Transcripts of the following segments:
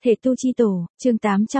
Thể tu chi tổ, chương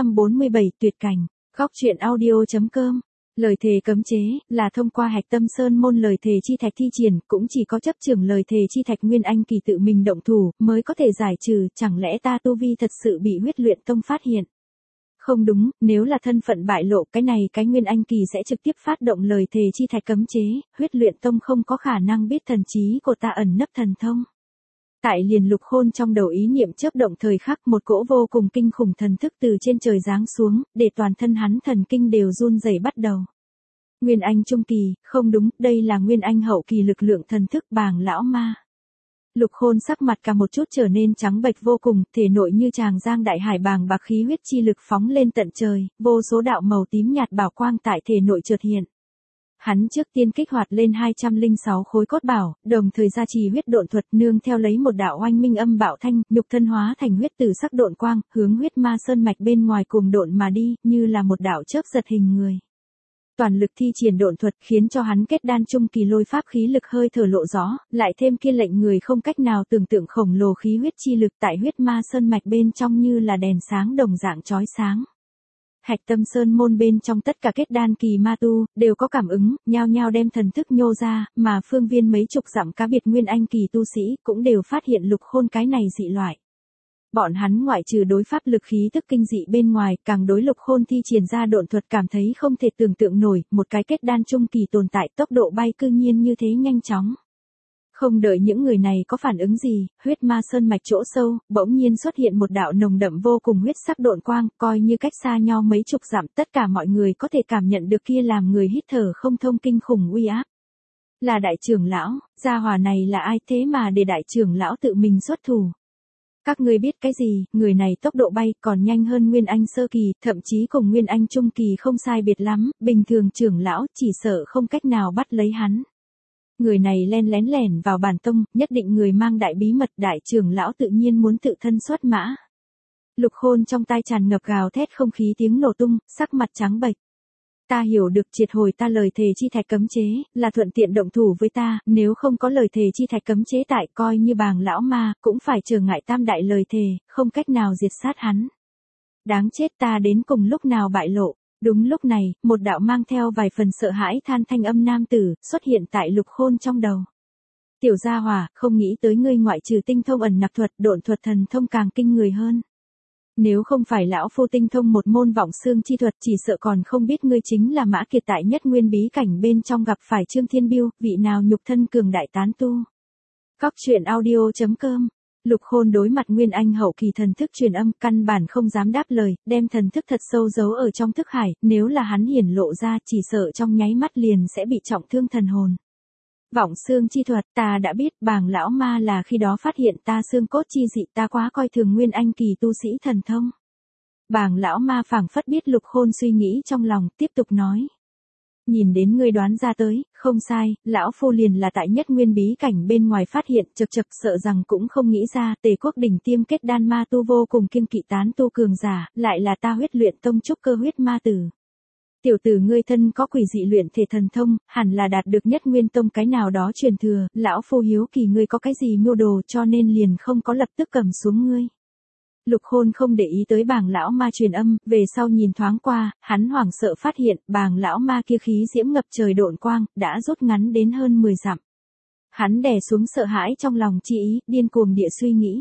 847 tuyệt cảnh, góc truyện audio.com. Lời thề cấm chế, là thông qua Hạch Tâm Sơn môn lời thề chi thạch thi triển, cũng chỉ có chấp trưởng lời thề chi thạch Nguyên Anh Kỳ tự mình động thủ, mới có thể giải trừ, chẳng lẽ ta tu vi thật sự bị huyết luyện tông phát hiện? Không đúng, nếu là thân phận bại lộ cái này cái Nguyên Anh Kỳ sẽ trực tiếp phát động lời thề chi thạch cấm chế, huyết luyện tông không có khả năng biết thần trí của ta ẩn nấp thần thông. Tại liền Lục Khôn trong đầu ý niệm chớp động thời khắc, một cỗ vô cùng kinh khủng thần thức từ trên trời giáng xuống, để toàn thân hắn thần kinh đều run rẩy bắt đầu. Nguyên Anh trung kỳ, không đúng, đây là Nguyên Anh hậu kỳ lực lượng thần thức Bàng lão ma. Lục Khôn sắc mặt cả một chút trở nên trắng bệch vô cùng, thể nội như tràng giang đại hải bàng bạc khí huyết chi lực phóng lên tận trời, vô số đạo màu tím nhạt bảo quang tại thể nội chợt hiện. Hắn trước tiên kích hoạt lên 206 khối cốt bảo, đồng thời gia trì huyết độn thuật nương theo lấy một đạo oanh minh âm bạo thanh, nhục thân hóa thành huyết tử sắc độn quang, hướng huyết ma sơn mạch bên ngoài cuồng độn mà đi, như là một đạo chớp giật hình người. Toàn lực thi triển độn thuật khiến cho hắn kết đan trung kỳ lôi pháp khí lực hơi thở lộ rõ, lại thêm kia lệnh người không cách nào tưởng tượng khổng lồ khí huyết chi lực tại huyết ma sơn mạch bên trong như là đèn sáng đồng dạng chói sáng. Hạch Tâm Sơn môn bên trong tất cả kết đan kỳ ma tu, đều có cảm ứng, nhao nhao đem thần thức nhô ra, mà phương viên mấy chục dặm cá biệt Nguyên Anh kỳ tu sĩ, cũng đều phát hiện Lục Khôn cái này dị loại. Bọn hắn ngoại trừ đối pháp lực khí tức kinh dị bên ngoài, càng đối Lục Khôn thi triển ra độn thuật cảm thấy không thể tưởng tượng nổi, một cái kết đan trung kỳ tồn tại tốc độ bay cư nhiên như thế nhanh chóng. Không đợi những người này có phản ứng gì, huyết ma sơn mạch chỗ sâu, bỗng nhiên xuất hiện một đạo nồng đậm vô cùng huyết sắc độn quang, coi như cách xa nhau mấy chục dặm, tất cả mọi người có thể cảm nhận được kia làm người hít thở không thông kinh khủng uy áp. Là đại trưởng lão, gia hỏa này là ai thế mà để đại trưởng lão tự mình xuất thủ? Các ngươi biết cái gì, người này tốc độ bay còn nhanh hơn Nguyên Anh sơ kỳ, thậm chí cùng Nguyên Anh trung kỳ không sai biệt lắm, bình thường trưởng lão chỉ sợ không cách nào bắt lấy hắn. Người này len lén lẻn vào bản tông, nhất định người mang đại bí mật, đại trưởng lão tự nhiên muốn tự thân xuất mã. Lục Khôn trong tai tràn ngập gào thét không khí tiếng nổ tung, sắc mặt trắng bệch. Ta hiểu được triệt hồi ta lời thề chi thạch cấm chế, là thuận tiện động thủ với ta, nếu không có lời thề chi thạch cấm chế tại coi như Bàng lão ma, cũng phải trở ngại tam đại lời thề, không cách nào diệt sát hắn. Đáng chết, ta đến cùng lúc nào bại lộ. Đúng lúc này, một đạo mang theo vài phần sợ hãi than thanh âm nam tử, xuất hiện tại Lục Khôn trong đầu. Tiểu gia hỏa, không nghĩ tới ngươi ngoại trừ tinh thông ẩn nặc thuật, độn thuật thần thông càng kinh người hơn. Nếu không phải lão phu tinh thông một môn vọng xương chi thuật, chỉ sợ còn không biết ngươi chính là Mã Kiệt tại nhất nguyên bí cảnh bên trong gặp phải Trương Thiên Biêu, vị nào nhục thân cường đại tán tu. Góc truyện audio.com. Lục Khôn đối mặt Nguyên Anh hậu kỳ thần thức truyền âm, căn bản không dám đáp lời, đem thần thức thật sâu giấu ở trong thức hải, nếu là hắn hiển lộ ra, chỉ sợ trong nháy mắt liền sẽ bị trọng thương thần hồn. Vọng xương chi thuật, ta đã biết, Bàng lão ma là khi đó phát hiện ta xương cốt chi dị, ta quá coi thường Nguyên Anh kỳ tu sĩ thần thông. Bàng lão ma phảng phất biết Lục Khôn suy nghĩ trong lòng, tiếp tục nói. Nhìn đến ngươi đoán ra tới, không sai, lão phu liền là tại nhất nguyên bí cảnh bên ngoài phát hiện, chật chật sợ rằng cũng không nghĩ ra, Tề Quốc đỉnh tiêm kết đan ma tu vô cùng kiêng kỵ tán tu cường giả, lại là ta huyết luyện tông trúc cơ huyết ma tử. Tiểu tử ngươi thân có quỷ dị luyện thể thần thông, hẳn là đạt được nhất nguyên tông cái nào đó truyền thừa, lão phu hiếu kỳ ngươi có cái gì mưu đồ cho nên liền không có lập tức cầm xuống ngươi. Lục Khôn không để ý tới Bàng lão ma truyền âm, về sau nhìn thoáng qua, hắn hoảng sợ phát hiện, Bàng lão ma kia khí diễm ngập trời độn quang, đã rút ngắn đến hơn 10 dặm. Hắn đè xuống sợ hãi trong lòng chi ý, điên cuồng địa suy nghĩ.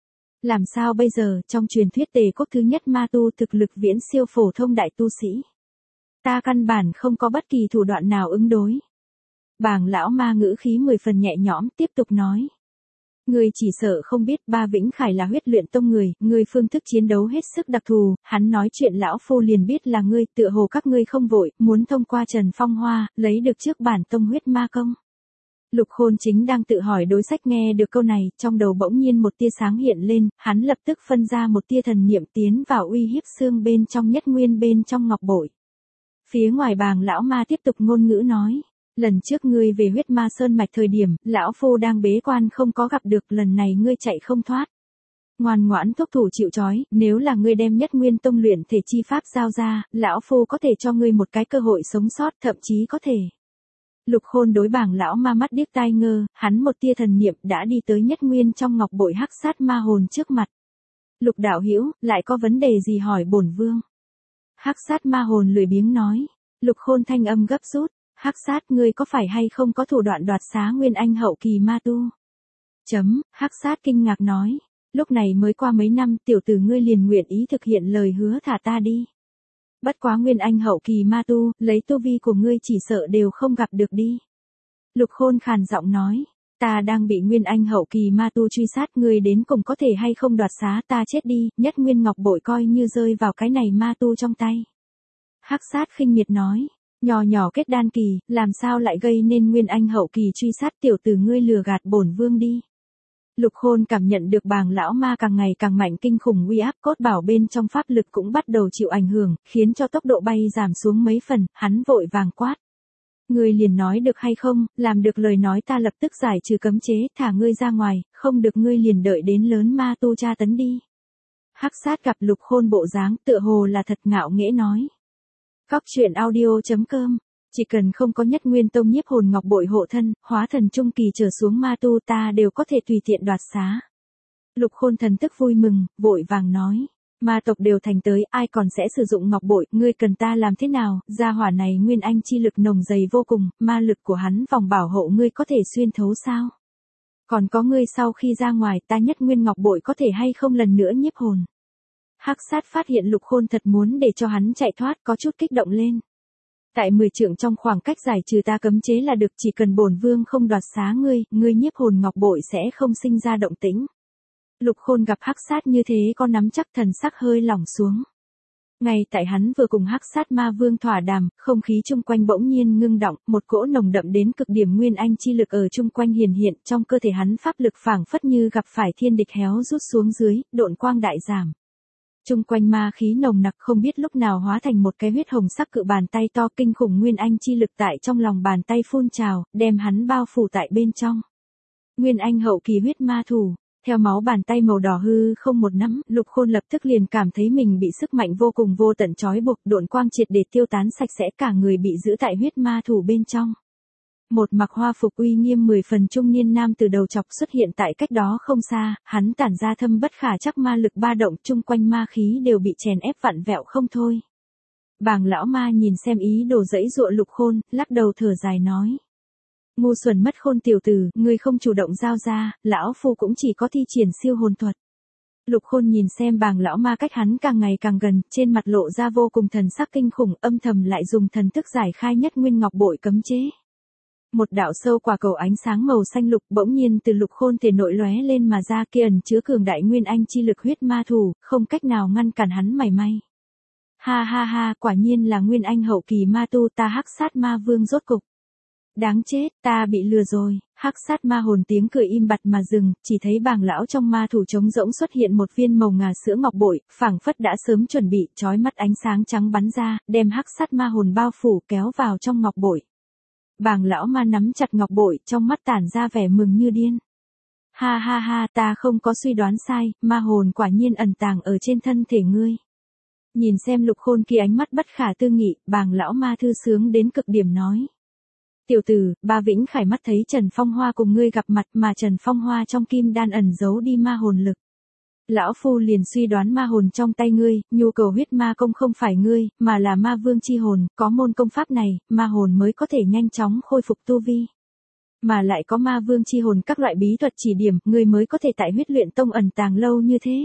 Làm sao bây giờ, trong truyền thuyết Tề Quốc thứ nhất ma tu thực lực viễn siêu phổ thông đại tu sĩ. Ta căn bản không có bất kỳ thủ đoạn nào ứng đối. Bàng lão ma ngữ khí 10 phần nhẹ nhõm, tiếp tục nói. Ngươi chỉ sợ không biết Ba Vĩnh Khải là huyết luyện tông người, ngươi phương thức chiến đấu hết sức đặc thù, hắn nói chuyện lão phu liền biết là ngươi, tựa hồ các ngươi không vội, muốn thông qua Trần Phong Hoa, lấy được trước bản tông huyết ma công. Lục Khôn chính đang tự hỏi đối sách nghe được câu này, trong đầu bỗng nhiên một tia sáng hiện lên, hắn lập tức phân ra một tia thần niệm tiến vào uy hiếp xương bên trong nhất nguyên bên trong ngọc bội. Phía ngoài Bàng lão ma tiếp tục ngôn ngữ nói. Lần trước ngươi về huyết ma sơn mạch thời điểm, lão phu đang bế quan không có gặp được, lần này ngươi chạy không thoát. Ngoan ngoãn thúc thủ chịu trói, nếu là ngươi đem nhất nguyên tông luyện thể chi pháp giao ra, lão phu có thể cho ngươi một cái cơ hội sống sót, thậm chí có thể. Lục Khôn đối Bàng lão ma mắt điếc tai ngơ, hắn một tia thần niệm đã đi tới nhất nguyên trong ngọc bội hắc sát ma hồn trước mặt. Lục đạo hữu, lại có vấn đề gì hỏi bổn vương? Hắc sát ma hồn lười biếng nói. Lục Khôn thanh âm gấp rút. Hắc sát, ngươi có phải hay không có thủ đoạn đoạt xá nguyên anh hậu kỳ ma tu? Hắc sát kinh ngạc nói. Lúc này mới qua mấy năm, tiểu tử ngươi liền nguyện ý thực hiện lời hứa thả ta đi. Bất quá nguyên anh hậu kỳ ma tu, lấy tu vi của ngươi chỉ sợ đều không gặp được đi. Lục Khôn khàn giọng nói. Ta đang bị nguyên anh hậu kỳ ma tu truy sát, ngươi đến cùng có thể hay không đoạt xá ta chết đi, nhất nguyên ngọc bội coi như rơi vào cái này ma tu trong tay. Hắc sát khinh miệt nói. Nhỏ nhỏ kết đan kỳ, làm sao lại gây nên nguyên anh hậu kỳ truy sát, tiểu tử ngươi lừa gạt bổn vương đi. Lục Khôn cảm nhận được bàng lão ma càng ngày càng mạnh kinh khủng uy áp, cốt bảo bên trong pháp lực cũng bắt đầu chịu ảnh hưởng, khiến cho tốc độ bay giảm xuống mấy phần, hắn vội vàng quát. Ngươi liền nói được hay không, làm được lời nói ta lập tức giải trừ cấm chế, thả ngươi ra ngoài, không được ngươi liền đợi đến lớn ma tu tra tấn đi. Hắc sát gặp Lục Khôn bộ dáng tựa hồ là thật ngạo nghễ nói. Góc truyện audio.com, chỉ cần không có nhất nguyên tông nhiếp hồn ngọc bội hộ thân, hóa thần trung kỳ trở xuống ma tu ta đều có thể tùy tiện đoạt xá. Lục Khôn thần tức vui mừng, vội vàng nói. Ma tộc đều thành tới, ai còn sẽ sử dụng ngọc bội, ngươi cần ta làm thế nào? Gia hỏa này nguyên anh chi lực nồng dày vô cùng, ma lực của hắn vòng bảo hộ ngươi có thể xuyên thấu sao? Còn có ngươi sau khi ra ngoài ta nhất nguyên ngọc bội có thể hay không lần nữa nhiếp hồn? Hắc sát phát hiện Lục Khôn thật muốn để cho hắn chạy thoát, có chút kích động lên. Tại 10 trượng trong khoảng cách giải trừ ta cấm chế là được, chỉ cần bổn vương không đoạt xá ngươi, ngươi nhiếp hồn ngọc bội sẽ không sinh ra động tĩnh. Lục Khôn gặp hắc sát như thế có nắm chắc, thần sắc hơi lỏng xuống. Ngay tại hắn vừa cùng hắc sát ma vương thỏa đàm, không khí chung quanh bỗng nhiên ngưng động, một cỗ nồng đậm đến cực điểm nguyên anh chi lực ở chung quanh hiển hiện, trong cơ thể hắn pháp lực phảng phất như gặp phải thiên địch héo rút xuống dưới, độn quang đại giảm. Chung quanh ma khí nồng nặc không biết lúc nào hóa thành một cái huyết hồng sắc cự bàn tay to, kinh khủng nguyên anh chi lực tại trong lòng bàn tay phun trào, đem hắn bao phủ tại bên trong. Nguyên anh hậu kỳ huyết ma thủ, theo máu bàn tay màu đỏ hư không một nắm, Lục Khôn lập tức liền cảm thấy mình bị sức mạnh vô cùng vô tận trói buộc, độn quang triệt để tiêu tán sạch sẽ, cả người bị giữ tại huyết ma thủ bên trong. Một mặc hoa phục uy nghiêm 10 phần trung niên nam từ đầu chọc xuất hiện tại cách đó không xa, hắn tản ra thâm bất khả trắc ma lực ba động, chung quanh ma khí đều bị chèn ép vặn vẹo không thôi. Bàng lão ma nhìn xem ý đồ dẫy dụa Lục Khôn, lắc đầu thở dài nói. Ngu xuẩn mất khôn tiểu tử, ngươi không chủ động giao ra, lão phu cũng chỉ có thi triển siêu hồn thuật. Lục Khôn nhìn xem bàng lão ma cách hắn càng ngày càng gần, trên mặt lộ ra vô cùng thần sắc kinh khủng, âm thầm lại dùng thần thức giải khai nhất nguyên ngọc bội cấm chế. Một đạo sâu quả cầu ánh sáng màu xanh lục bỗng nhiên từ Lục Khôn thể nội lóe lên mà ra, kia ẩn chứa cường đại nguyên anh chi lực huyết ma thủ, không cách nào ngăn cản hắn mảy may. Ha ha ha, quả nhiên là nguyên anh hậu kỳ ma tu, ta hắc sát ma vương rốt cục. Đáng chết, ta bị lừa rồi. Hắc sát ma hồn tiếng cười im bặt mà dừng, chỉ thấy bàng lão trong ma thủ trống rỗng xuất hiện một viên màu ngà sữa ngọc bội, phảng phất đã sớm chuẩn bị, chói mắt ánh sáng trắng bắn ra, đem hắc sát ma hồn bao phủ kéo vào trong ngọc bội. Bàng lão ma nắm chặt ngọc bội, trong mắt tản ra vẻ mừng như điên. Ha ha ha, ta không có suy đoán sai, ma hồn quả nhiên ẩn tàng ở trên thân thể ngươi. Nhìn xem Lục Khôn kia ánh mắt bất khả tư nghị, bàng lão ma thư sướng đến cực điểm nói. Tiểu tử, ba Vĩnh Khải mắt thấy Trần Phong Hoa cùng ngươi gặp mặt, mà Trần Phong Hoa trong kim đan ẩn giấu đi ma hồn lực. Lão phu liền suy đoán ma hồn trong tay ngươi, nhu cầu huyết ma công không phải ngươi, mà là ma vương chi hồn, có môn công pháp này, ma hồn mới có thể nhanh chóng khôi phục tu vi. Mà lại có ma vương chi hồn các loại bí thuật chỉ điểm, ngươi mới có thể tại huyết luyện tông ẩn tàng lâu như thế.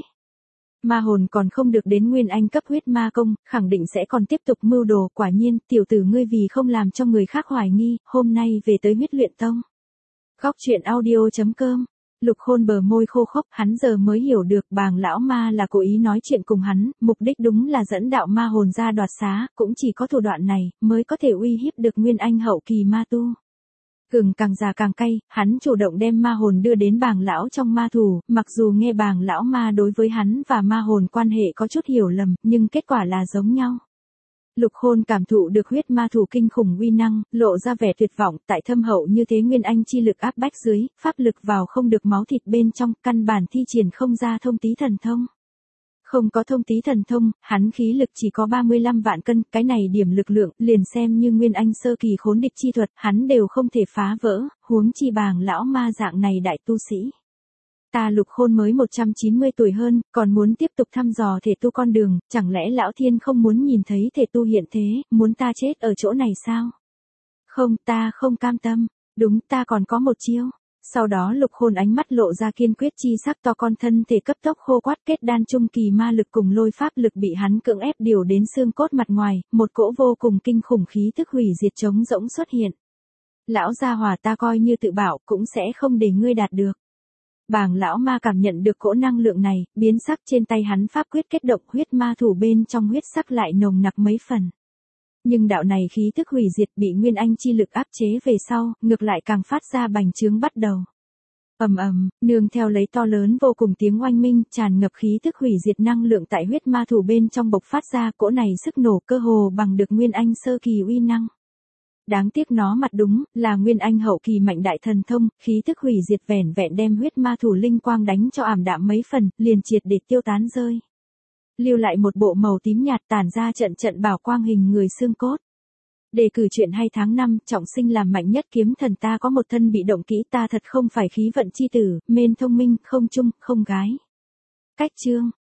Ma hồn còn không được đến nguyên anh cấp huyết ma công, khẳng định sẽ còn tiếp tục mưu đồ, quả nhiên, tiểu tử ngươi vì không làm cho người khác hoài nghi, hôm nay về tới huyết luyện tông. Góc truyện audio.com. Lục Khôn bờ môi khô khốc, hắn giờ mới hiểu được bàng lão ma là cố ý nói chuyện cùng hắn, mục đích đúng là dẫn đạo ma hồn ra đoạt xá, cũng chỉ có thủ đoạn này, mới có thể uy hiếp được nguyên anh hậu kỳ ma tu. Gừng càng già càng cay, hắn chủ động đem ma hồn đưa đến bàng lão trong ma thủ, mặc dù nghe bàng lão ma đối với hắn và ma hồn quan hệ có chút hiểu lầm, nhưng kết quả là giống nhau. Lục Khôn cảm thụ được huyết ma thủ kinh khủng uy năng, lộ ra vẻ tuyệt vọng, tại thâm hậu như thế nguyên anh chi lực áp bách dưới, pháp lực vào không được máu thịt bên trong, căn bản thi triển không ra thông tí thần thông. Không có thông tí thần thông, hắn khí lực chỉ có 35 vạn cân, cái này điểm lực lượng, liền xem như nguyên anh sơ kỳ khốn địch chi thuật, hắn đều không thể phá vỡ, huống chi bàng lão ma dạng này đại tu sĩ. Ta Lục Khôn mới 190 tuổi hơn, còn muốn tiếp tục thăm dò thể tu con đường, chẳng lẽ lão thiên không muốn nhìn thấy thể tu hiện thế, muốn ta chết ở chỗ này sao? Không, ta không cam tâm. Đúng, ta còn có một chiêu. Sau đó Lục Khôn ánh mắt lộ ra kiên quyết chi sắc, to con thân thể cấp tốc khô quắt, kết đan trung kỳ ma lực cùng lôi pháp lực bị hắn cưỡng ép điều đến xương cốt mặt ngoài, một cỗ vô cùng kinh khủng khí tức hủy diệt trống rỗng xuất hiện. Lão gia hỏa, ta coi như tự bảo cũng sẽ không để ngươi đạt được. Bàng lão ma cảm nhận được cỗ năng lượng này, biến sắc, trên tay hắn pháp quyết kết động, huyết ma thủ bên trong huyết sắc lại nồng nặc mấy phần. Nhưng đạo này khí thức hủy diệt bị nguyên anh chi lực áp chế về sau, ngược lại càng phát ra bành trướng bắt đầu. Ầm ầm, nương theo lấy to lớn vô cùng tiếng oanh minh, tràn ngập khí thức hủy diệt năng lượng tại huyết ma thủ bên trong bộc phát ra, cỗ này sức nổ cơ hồ bằng được nguyên anh sơ kỳ uy năng. Đáng tiếc nó mặt đúng, là nguyên anh hậu kỳ mạnh đại thần thông, khí thức hủy diệt vẻn vẹn đem huyết ma thủ linh quang đánh cho ảm đạm mấy phần, liền triệt để tiêu tán rơi. Lưu lại một bộ màu tím nhạt tản ra trận trận bảo quang hình người xương cốt. Đề cử chuyện hay tháng 5, trọng sinh làm mạnh nhất kiếm thần, ta có một thân bị động kỹ, ta thật không phải khí vận chi tử, mên thông minh, không chung, không gái. Cách chương.